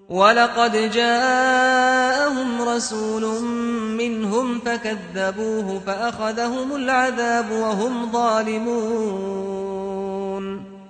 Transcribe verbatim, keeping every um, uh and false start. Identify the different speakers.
Speaker 1: ولقد جاءهم رسول منهم فكذبوه فأخذهم العذاب وهم ظالمون